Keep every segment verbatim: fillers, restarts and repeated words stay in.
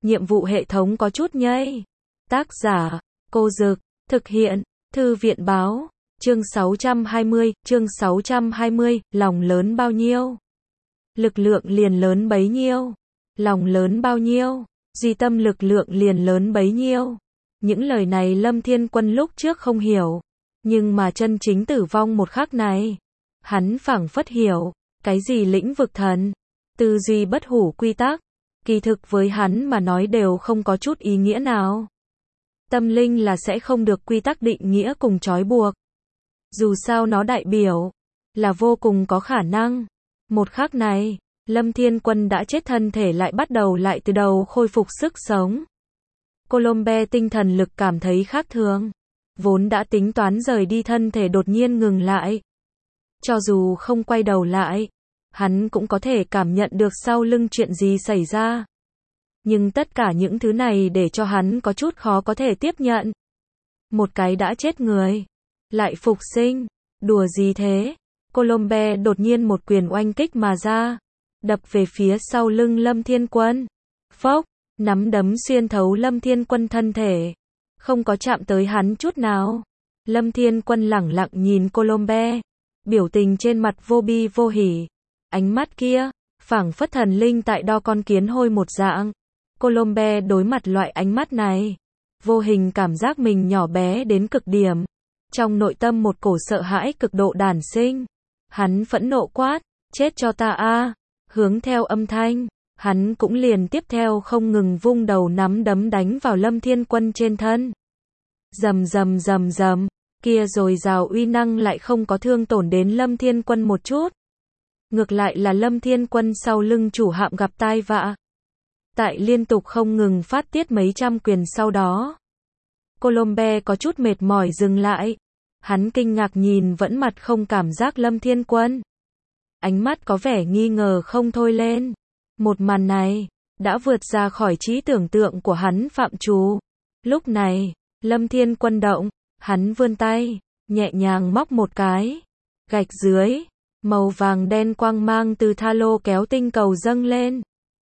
nhiệm vụ hệ thống có chút nhây. Tác giả, Cô Dực, thực hiện, Thư viện Báo, chương sáu trăm hai mươi, chương sáu trăm hai mươi, lòng lớn bao nhiêu? Lực lượng liền lớn bấy nhiêu? Lòng lớn bao nhiêu? Duy tâm lực lượng liền lớn bấy nhiêu? Những lời này Lâm Thiên Quân lúc trước không hiểu, nhưng mà chân chính tử vong một khắc này, hắn phảng phất hiểu, cái gì lĩnh vực thần, tư duy bất hủ quy tắc, kỳ thực với hắn mà nói đều không có chút ý nghĩa nào. Tâm linh là sẽ không được quy tắc định nghĩa cùng trói buộc. Dù sao nó đại biểu là vô cùng có khả năng. Một khắc này, Lâm Thiên Quân đã chết, thân thể lại bắt đầu lại từ đầu khôi phục sức sống. Colombe tinh thần lực cảm thấy khác thường. Vốn đã tính toán rời đi thân thể đột nhiên ngừng lại. Cho dù không quay đầu lại, hắn cũng có thể cảm nhận được sau lưng chuyện gì xảy ra. Nhưng tất cả những thứ này để cho hắn có chút khó có thể tiếp nhận. Một cái đã chết người, lại phục sinh, đùa gì thế? Colombe đột nhiên một quyền oanh kích mà ra, đập về phía sau lưng Lâm Thiên Quân. Phốc, nắm đấm xuyên thấu Lâm Thiên Quân thân thể, không có chạm tới hắn chút nào. Lâm Thiên Quân lẳng lặng nhìn Colombe, biểu tình trên mặt vô bi vô hỉ. Ánh mắt kia, phảng phất thần linh tại đo con kiến hôi một dạng. Colombe đối mặt loại ánh mắt này, vô hình cảm giác mình nhỏ bé đến cực điểm. Trong nội tâm một cổ sợ hãi cực độ đản sinh. Hắn phẫn nộ quát, chết cho ta a! Hướng theo âm thanh, hắn cũng liền tiếp theo không ngừng vung đầu nắm đấm đánh vào Lâm Thiên Quân trên thân. Rầm rầm rầm rầm, kia rồi rào uy năng lại không có thương tổn đến Lâm Thiên Quân một chút. Ngược lại là Lâm Thiên Quân sau lưng chủ hạm gặp tai vạ. Tại liên tục không ngừng phát tiết mấy trăm quyền sau đó, Colombe có chút mệt mỏi dừng lại. Hắn kinh ngạc nhìn vẫn mặt không cảm giác Lâm Thiên Quân. Ánh mắt có vẻ nghi ngờ không thôi lên. Một màn này, đã vượt ra khỏi trí tưởng tượng của hắn phạm trù. Lúc này, Lâm Thiên Quân động, hắn vươn tay, nhẹ nhàng móc một cái. Gạch dưới, màu vàng đen quang mang từ tha lô kéo tinh cầu dâng lên.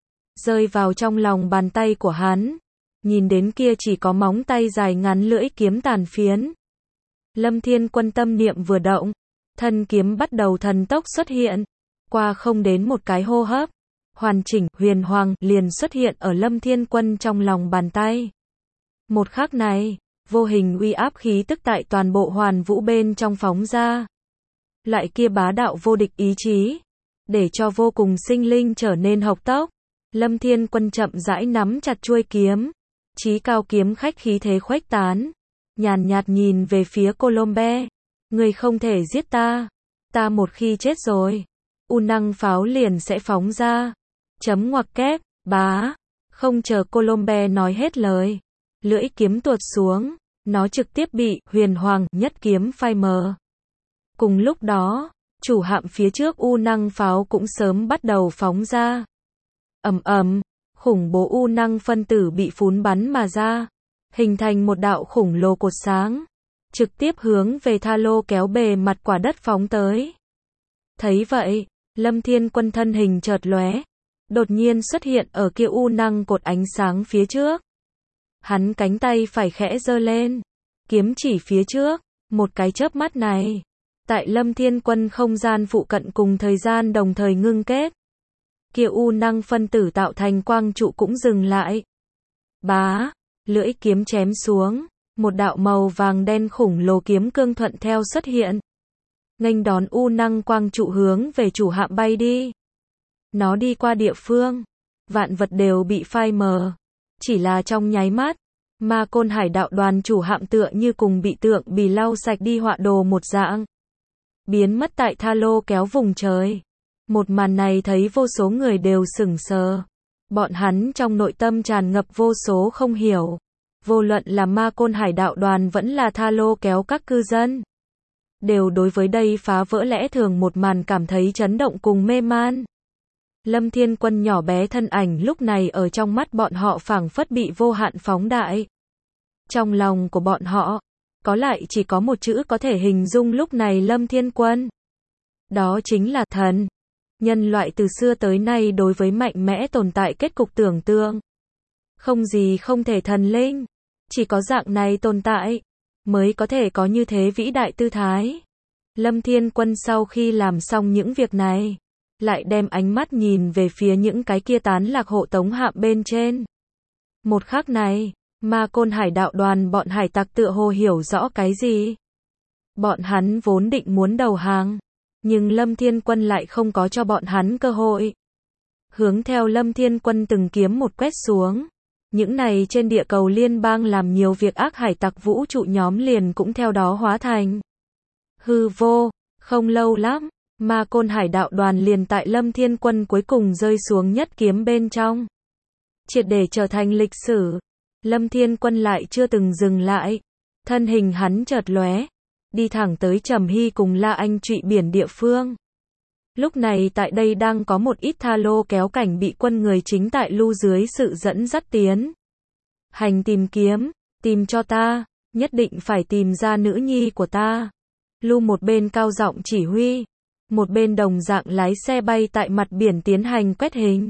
Rơi vào trong lòng bàn tay của hắn. Nhìn đến kia chỉ có móng tay dài ngắn lưỡi kiếm tàn phiến. Lâm Thiên Quân tâm niệm vừa động, thân kiếm bắt đầu thần tốc xuất hiện. Qua không đến một cái hô hấp, hoàn chỉnh, huyền hoàng, liền xuất hiện ở Lâm Thiên Quân trong lòng bàn tay. Một khắc này, vô hình uy áp khí tức tại toàn bộ hoàn vũ bên trong phóng ra. Loại kia bá đạo vô địch ý chí, để cho vô cùng sinh linh trở nên hộc tốc. Lâm Thiên Quân chậm rãi nắm chặt chuôi kiếm, chí cao kiếm khách khí thế khuếch tán, nhàn nhạt nhìn về phía Colombe. Người không thể giết ta, ta một khi chết rồi, u năng pháo liền sẽ phóng ra. Chấm ngoặc kép, bá, không chờ Colombe nói hết lời, lưỡi kiếm tuột xuống, nó trực tiếp bị huyền hoàng nhất kiếm phai mờ. Cùng lúc đó, chủ hạm phía trước u năng pháo cũng sớm bắt đầu phóng ra. Ầm ầm, khủng bố u năng phân tử bị phún bắn mà ra, hình thành một đạo khủng lồ cột sáng, trực tiếp hướng về tha lô kéo bề mặt quả đất phóng tới. Thấy vậy, Lâm Thiên Quân thân hình chợt lóe, đột nhiên xuất hiện ở kia u năng cột ánh sáng phía trước. Hắn cánh tay phải khẽ giơ lên, kiếm chỉ phía trước, một cái chớp mắt này, tại Lâm Thiên Quân không gian phụ cận cùng thời gian đồng thời ngưng kết. Kia u năng phân tử tạo thành quang trụ cũng dừng lại. Bá, lưỡi kiếm chém xuống, một đạo màu vàng đen khủng lồ kiếm cương thuận theo xuất hiện. Nghênh đón u năng quang trụ hướng về chủ hạm bay đi. Nó đi qua địa phương, vạn vật đều bị phai mờ. Chỉ là trong nháy mắt, Ma Côn Hải đạo đoàn chủ hạm tựa như cùng bị tượng bì lau sạch đi họa đồ một dạng. Biến mất tại tha lô kéo vùng trời. Một màn này thấy vô số người đều sững sờ. Bọn hắn trong nội tâm tràn ngập vô số không hiểu. Vô luận là Ma Côn Hải đạo đoàn vẫn là tha lô kéo các cư dân, đều đối với đây phá vỡ lẽ thường một màn cảm thấy chấn động cùng mê man. Lâm Thiên Quân nhỏ bé thân ảnh lúc này ở trong mắt bọn họ phảng phất bị vô hạn phóng đại. Trong lòng của bọn họ, có lại chỉ có một chữ có thể hình dung lúc này Lâm Thiên Quân. Đó chính là thần. Nhân loại từ xưa tới nay đối với mạnh mẽ tồn tại kết cục tưởng tượng. Không gì không thể thần linh. Chỉ có dạng này tồn tại, mới có thể có như thế vĩ đại tư thái. Lâm Thiên Quân sau khi làm xong những việc này, lại đem ánh mắt nhìn về phía những cái kia tán lạc hộ tống hạm bên trên. Một khắc này, Ma Côn Hải đạo đoàn bọn hải tặc tựa hồ hiểu rõ cái gì. Bọn hắn vốn định muốn đầu hàng, nhưng Lâm Thiên Quân lại không có cho bọn hắn cơ hội. Hướng theo Lâm Thiên Quân từng kiếm một quét xuống, những này trên địa cầu liên bang làm nhiều việc ác hải tặc vũ trụ nhóm liền cũng theo đó hóa thành hư vô. Không lâu lắm, Ma Côn Hải đạo đoàn liền tại Lâm Thiên Quân cuối cùng rơi xuống nhất kiếm bên trong, triệt để trở thành lịch sử. Lâm Thiên Quân lại chưa từng dừng lại, thân hình hắn chợt lóe, đi thẳng tới Trầm Hy cùng La Anh trụy biển địa phương. Lúc này tại đây đang có một ít tha lô kéo cảnh bị quân người chính tại lưu dưới sự dẫn dắt tiến hành tìm kiếm, tìm cho ta, nhất định phải tìm ra nữ nhi của ta. Lưu một bên cao giọng chỉ huy, một bên đồng dạng lái xe bay tại mặt biển tiến hành quét hình.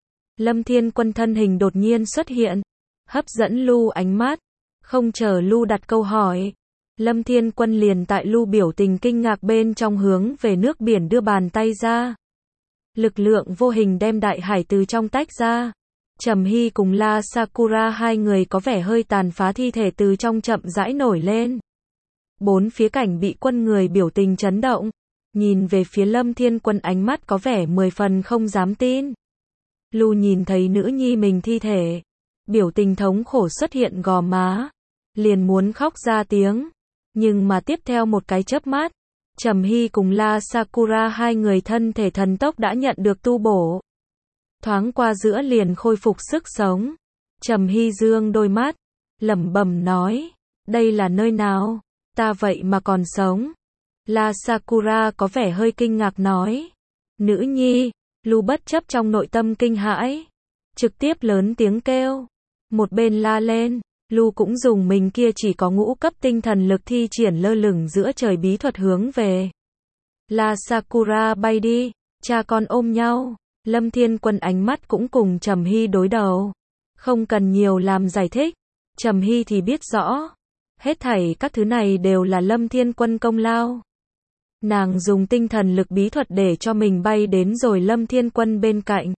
Lâm Thiên Quân thân hình đột nhiên xuất hiện, hấp dẫn Lưu ánh mắt, không chờ Lưu đặt câu hỏi. Lâm Thiên Quân liền tại Lưu biểu tình kinh ngạc bên trong hướng về nước biển đưa bàn tay ra. Lực lượng vô hình đem đại hải từ trong tách ra. Trầm Hy cùng La Sakura hai người có vẻ hơi tàn phá thi thể từ trong chậm rãi nổi lên. Bốn phía cảnh bị quân người biểu tình chấn động, nhìn về phía Lâm Thiên Quân ánh mắt có vẻ mười phần không dám tin. Lưu nhìn thấy nữ nhi mình thi thể, biểu tình thống khổ xuất hiện gò má, liền muốn khóc ra tiếng. Nhưng mà tiếp theo một cái chớp mắt, Trầm Hy cùng La Sakura hai người thân thể thần tốc đã nhận được tu bổ. Thoáng qua giữa liền khôi phục sức sống. Trầm Hy dương đôi mắt, lẩm bẩm nói, đây là nơi nào, ta vậy mà còn sống. La Sakura có vẻ hơi kinh ngạc nói, nữ nhi. Lưu bất chấp trong nội tâm kinh hãi, trực tiếp lớn tiếng kêu, một bên la lên. Lưu cũng dùng mình kia chỉ có ngũ cấp tinh thần lực thi triển lơ lửng giữa trời bí thuật hướng về La Sakura bay đi, cha con ôm nhau. Lâm Thiên Quân ánh mắt cũng cùng Trầm Hy đối đầu, không cần nhiều làm giải thích, Trầm Hy thì biết rõ, hết thảy các thứ này đều là Lâm Thiên Quân công lao. Nàng dùng tinh thần lực bí thuật để cho mình bay đến rồi Lâm Thiên Quân bên cạnh,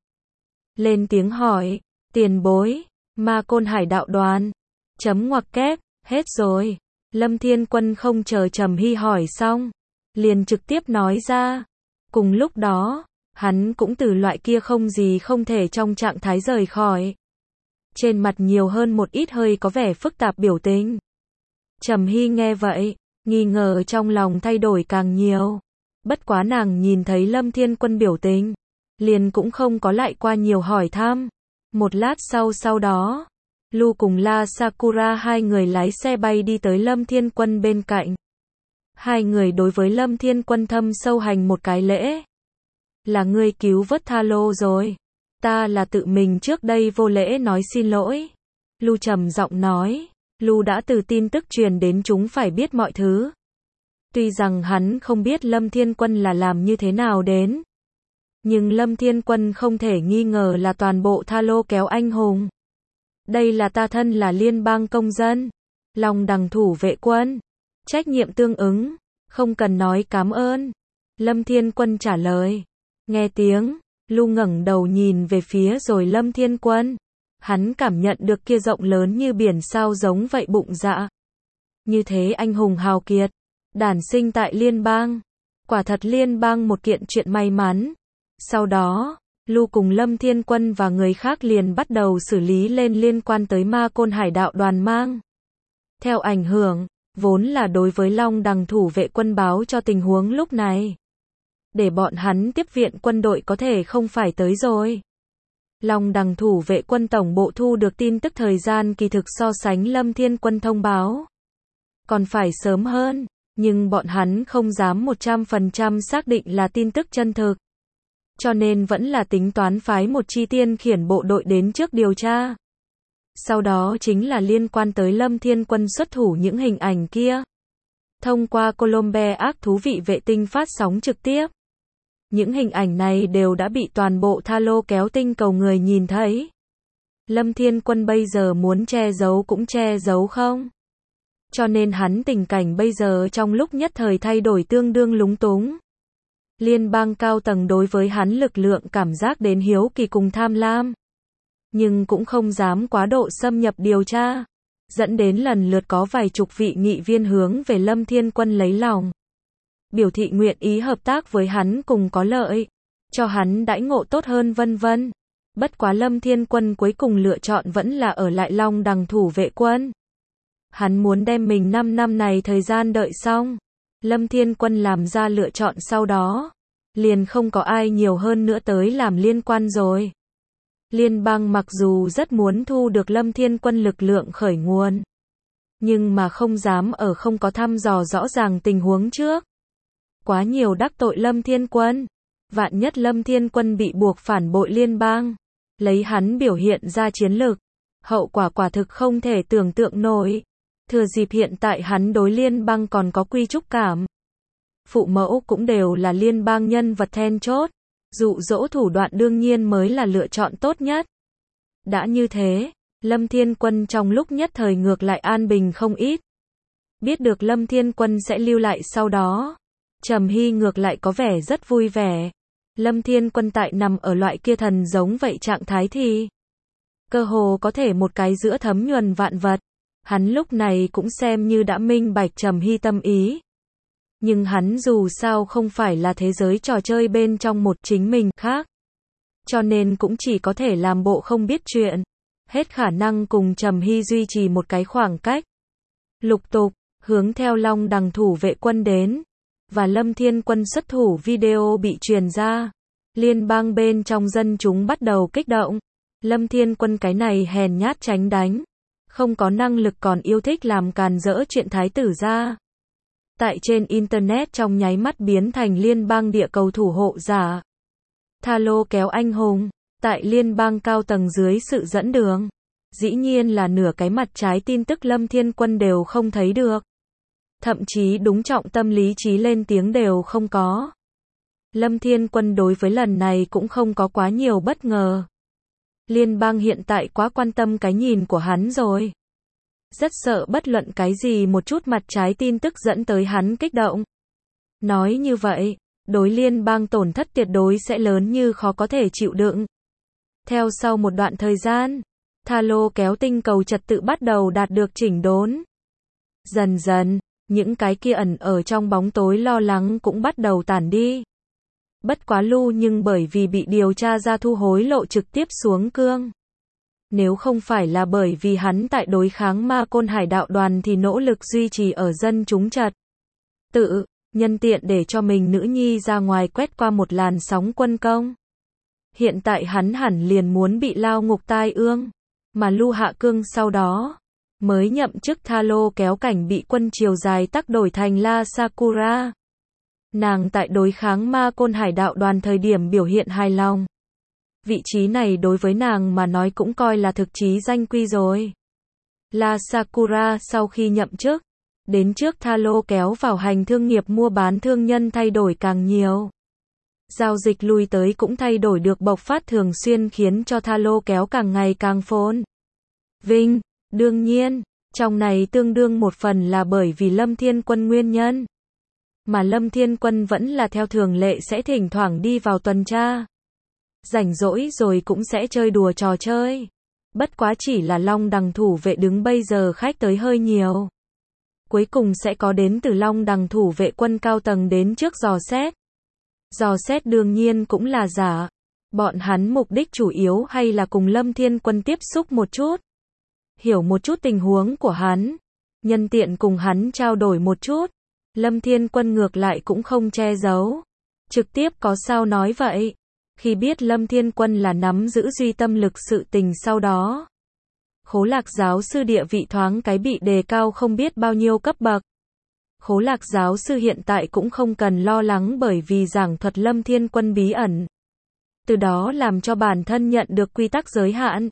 lên tiếng hỏi, tiền bối, Ma Côn Hải đạo đoàn. Chấm ngoặc kép, hết rồi. Lâm Thiên Quân không chờ Trầm Hy hỏi xong, liền trực tiếp nói ra. Cùng lúc đó, hắn cũng từ loại kia không gì không thể trong trạng thái rời khỏi. Trên mặt nhiều hơn một ít hơi có vẻ phức tạp biểu tình. Trầm Hy nghe vậy, nghi ngờ trong lòng thay đổi càng nhiều. Bất quá nàng nhìn thấy Lâm Thiên Quân biểu tình, liền cũng không có lại qua nhiều hỏi thăm. Một lát sau sau đó, Lưu cùng La Sakura hai người lái xe bay đi tới Lâm Thiên Quân bên cạnh. Hai người đối với Lâm Thiên Quân thâm sâu hành một cái lễ. Là ngươi cứu vớt Tha Lô rồi. Ta là tự mình trước đây vô lễ nói xin lỗi. Lưu trầm giọng nói. Lưu đã từ tin tức truyền đến chúng phải biết mọi thứ. Tuy rằng hắn không biết Lâm Thiên Quân là làm như thế nào đến. Nhưng Lâm Thiên Quân không thể nghi ngờ là toàn bộ Tha Lô kéo anh hùng. Đây là ta thân là liên bang công dân, Long Đằng thủ vệ quân, trách nhiệm tương ứng, không cần nói cảm ơn. Lâm Thiên Quân trả lời. Nghe tiếng, Lưu ngẩng đầu nhìn về phía rồi Lâm Thiên Quân. Hắn cảm nhận được kia rộng lớn như biển sao giống vậy bụng dạ. Như thế anh hùng hào kiệt, đản sinh tại liên bang. Quả thật liên bang một kiện chuyện may mắn. Sau đó, Lưu cùng Lâm Thiên Quân và người khác liền bắt đầu xử lý lên liên quan tới Ma Côn Hải đạo đoàn mang. Theo ảnh hưởng, vốn là đối với Long Đằng thủ vệ quân báo cho tình huống lúc này. Để bọn hắn tiếp viện quân đội có thể không phải tới rồi. Long Đằng thủ vệ quân tổng bộ thu được tin tức thời gian kỳ thực so sánh Lâm Thiên Quân thông báo. Còn phải sớm hơn, nhưng bọn hắn không dám một trăm phần trăm xác định là tin tức chân thực. Cho nên vẫn là tính toán phái một chi tiên khiển bộ đội đến trước điều tra. Sau đó chính là liên quan tới Lâm Thiên Quân xuất thủ những hình ảnh kia. Thông qua Colombe ác thú vị vệ tinh phát sóng trực tiếp. Những hình ảnh này đều đã bị toàn bộ Tha Lô kéo tinh cầu người nhìn thấy. Lâm Thiên Quân bây giờ muốn che giấu cũng che giấu không. Cho nên hắn tình cảnh bây giờ trong lúc nhất thời thay đổi tương đương lúng túng. Liên bang cao tầng đối với hắn lực lượng cảm giác đến hiếu kỳ cùng tham lam. Nhưng cũng không dám quá độ xâm nhập điều tra. Dẫn đến lần lượt có vài chục vị nghị viên hướng về Lâm Thiên Quân lấy lòng. Biểu thị nguyện ý hợp tác với hắn cùng có lợi. Cho hắn đãi ngộ tốt hơn vân vân. Bất quá Lâm Thiên Quân cuối cùng lựa chọn vẫn là ở lại Long Đằng thủ vệ quân. Hắn muốn đem mình năm năm này thời gian đợi xong. Lâm Thiên Quân làm ra lựa chọn sau đó. Liền không có ai nhiều hơn nữa tới làm liên quan rồi. Liên bang mặc dù rất muốn thu được Lâm Thiên Quân lực lượng khởi nguồn. Nhưng mà không dám ở không có thăm dò rõ ràng tình huống trước. Quá nhiều đắc tội Lâm Thiên Quân. Vạn nhất Lâm Thiên Quân bị buộc phản bội liên bang. Lấy hắn biểu hiện ra chiến lược. Hậu quả quả thực không thể tưởng tượng nổi. Thừa dịp hiện tại hắn đối liên bang còn có quy trúc cảm. Phụ mẫu cũng đều là liên bang nhân vật then chốt. Dụ dỗ thủ đoạn đương nhiên mới là lựa chọn tốt nhất. Đã như thế, Lâm Thiên Quân trong lúc nhất thời ngược lại an bình không ít. Biết được Lâm Thiên Quân sẽ lưu lại sau đó. Trầm Hy ngược lại có vẻ rất vui vẻ. Lâm Thiên Quân tại nằm ở loại kia thần giống vậy trạng thái thì cơ hồ có thể một cái giữa thấm nhuần vạn vật. Hắn lúc này cũng xem như đã minh bạch Trầm Hy tâm ý. Nhưng hắn dù sao không phải là thế giới trò chơi bên trong một chính mình khác. Cho nên cũng chỉ có thể làm bộ không biết chuyện. Hết khả năng cùng Trầm Hy duy trì một cái khoảng cách. Lục tục, hướng theo Long Đằng thủ vệ quân đến. Và Lâm Thiên Quân xuất thủ video bị truyền ra. Liên bang bên trong dân chúng bắt đầu kích động. Lâm Thiên Quân cái này hèn nhát tránh đánh. Không có năng lực còn yêu thích làm càn rỡ chuyện thái tử ra. Tại trên Internet trong nháy mắt biến thành liên bang địa cầu thủ hộ giả. Tha lô kéo anh hùng. Tại liên bang cao tầng dưới sự dẫn đường. Dĩ nhiên là nửa cái mặt trái tin tức Lâm Thiên Quân đều không thấy được. Thậm chí đúng trọng tâm lý trí lên tiếng đều không có. Lâm Thiên Quân đối với lần này cũng không có quá nhiều bất ngờ. Liên bang hiện tại quá quan tâm cái nhìn của hắn rồi. Rất sợ bất luận cái gì một chút mặt trái tin tức dẫn tới hắn kích động. Nói như vậy, đối liên bang tổn thất tuyệt đối sẽ lớn như khó có thể chịu đựng. Theo sau một đoạn thời gian, Tha lô kéo tinh cầu trật tự bắt đầu đạt được chỉnh đốn. Dần dần, những cái kia ẩn ở trong bóng tối lo lắng cũng bắt đầu tản đi. Bất quá Lu nhưng bởi vì bị điều tra ra thu hối lộ trực tiếp xuống cương. Nếu không phải là bởi vì hắn tại đối kháng ma côn hải đạo đoàn thì nỗ lực duy trì ở dân chúng trật tự, nhân tiện để cho mình nữ nhi ra ngoài quét qua một làn sóng quân công. Hiện tại hắn hẳn liền muốn bị lao ngục tai ương, mà Lu hạ cương sau đó mới nhậm chức Tha lô kéo cảnh bị quân triều dài tắc đổi thành La Sakura. Nàng tại đối kháng ma côn hải đạo đoàn thời điểm biểu hiện hài lòng. Vị trí này đối với nàng mà nói cũng coi là thực chí danh quy rồi. La Sakura sau khi nhậm chức, đến trước Tha lô kéo vào hành thương nghiệp mua bán thương nhân thay đổi càng nhiều. Giao dịch lui tới cũng thay đổi được bộc phát thường xuyên khiến cho Tha lô kéo càng ngày càng phồn vinh. Đương nhiên, trong này tương đương một phần là bởi vì Lâm Thiên Quân nguyên nhân. Mà Lâm Thiên Quân vẫn là theo thường lệ sẽ thỉnh thoảng đi vào tuần tra. Rảnh rỗi rồi cũng sẽ chơi đùa trò chơi. Bất quá chỉ là Long Đằng thủ vệ đứng bây giờ khách tới hơi nhiều. Cuối cùng sẽ có đến từ Long Đằng thủ vệ quân cao tầng đến trước dò xét. Dò xét đương nhiên cũng là giả. Bọn hắn mục đích chủ yếu hay là cùng Lâm Thiên Quân tiếp xúc một chút. Hiểu một chút tình huống của hắn. Nhân tiện cùng hắn trao đổi một chút. Lâm Thiên Quân ngược lại cũng không che giấu. Trực tiếp có sao nói vậy. Khi biết Lâm Thiên Quân là nắm giữ duy tâm lực sự tình sau đó. Khố Lạc giáo sư địa vị thoáng cái bị đề cao không biết bao nhiêu cấp bậc. Khố Lạc giáo sư hiện tại cũng không cần lo lắng bởi vì giảng thuật Lâm Thiên Quân bí ẩn. Từ đó làm cho bản thân nhận được quy tắc giới hạn.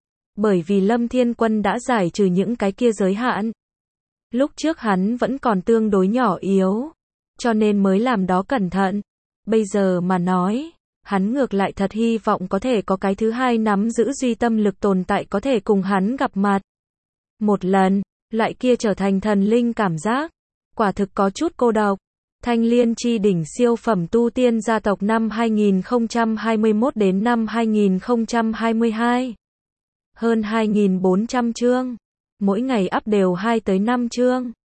Bởi vì Lâm Thiên Quân đã giải trừ những cái kia giới hạn. Lúc trước hắn vẫn còn tương đối nhỏ yếu. Cho nên mới làm đó cẩn thận. Bây giờ mà nói, Hắn ngược lại thật hy vọng có thể có cái thứ hai nắm giữ duy tâm lực tồn tại có thể cùng hắn gặp mặt. Một lần, lại kia trở thành thần linh cảm giác. Quả thực có chút cô độc. Thanh Liên chi đỉnh siêu phẩm tu tiên gia tộc năm hai nghìn không trăm hai mươi mốt đến năm hai nghìn không trăm hai mươi hai. Hơn hai nghìn bốn trăm chương. Mỗi ngày up đều hai tới năm chương.